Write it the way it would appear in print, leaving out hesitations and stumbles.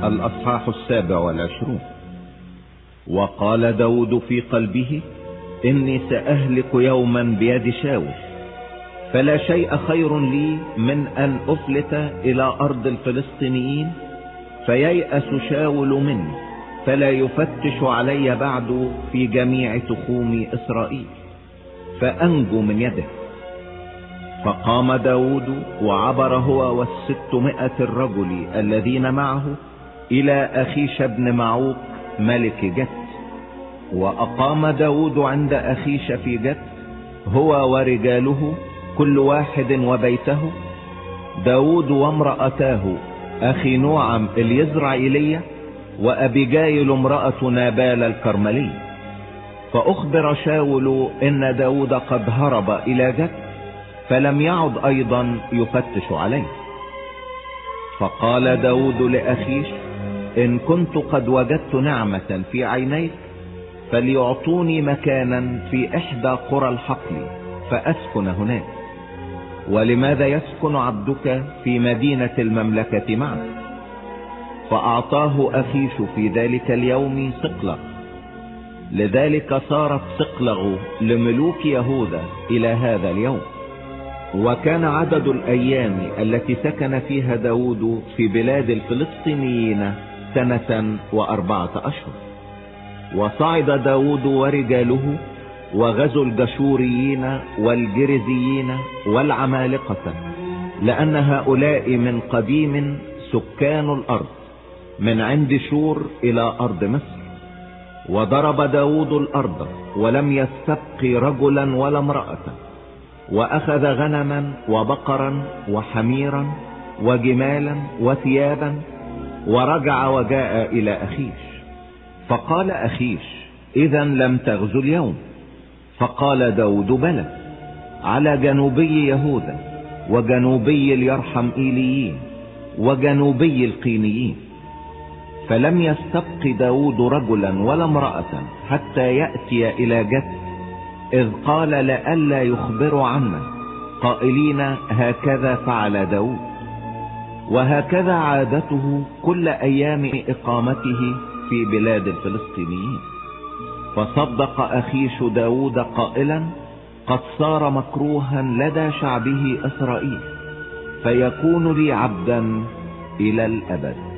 الأصحاح 27. وقال داود في قلبه: إني سأهلك يوما بيد شاول، فلا شيء خير لي من أن أفلت إلى أرض الفلسطينيين فييأس شاول مني، فلا يفتش علي بعد في جميع تخوم إسرائيل، فأنجو من يده. فقام داود وعبر هو و600 الرجل الذين معه إلى أخيش بن معوق ملك جت. وأقام داود عند أخيش في جت هو ورجاله كل واحد وبيته، داود وامرأتاه أخي نوعم اليزرعيلية وأبيجايل امرأة نابال الكرملي. فأخبر شاول إن داود قد هرب إلى جت، فلم يعد أيضا يفتش عليه. فقال داود لأخيش: إن كنت قد وجدت نعمة في عينيك فليعطوني مكانا في إحدى قرى الحقل فأسكن هناك. ولماذا يسكن عبدك في مدينة المملكة معك؟ فأعطاه أخيش في ذلك اليوم صقلغ. لذلك صارت صقلغ لملوك يهوذا إلى هذا اليوم. وكان عدد الأيام التي سكن فيها داود في بلاد الفلسطينيين 1 و4 أشهر. وصعد داود ورجاله وغزوا الجشوريين والجرزيين والعمالقة، لأن هؤلاء من قديم سكان الأرض من عند شور إلى أرض مصر. وضرب داود الأرض ولم يستبق رجلا ولا امرأة، وأخذ غنما وبقرا وحميرا وجمالا وثيابا، ورجع وجاء إلى أخيش. فقال أخيش: إذا لم تغزو اليوم؟ فقال داود: بلى، على جنوبي يهوذا وجنوبي اليرحمئيليين وجنوبي القينيين. فلم يستبق داود رجلا ولا امرأة حتى يأتي إلى جت، إذ قال لئلا يخبروا عنا قائلين: هكذا فعل داود. وهكذا عادته كل أيام إقامته في بلاد الفلسطينيين. فصدق أخيش داود قائلا: قد صار مكروها لدى شعبه إسرائيل، فيكون لي عبدا إلى الأبد.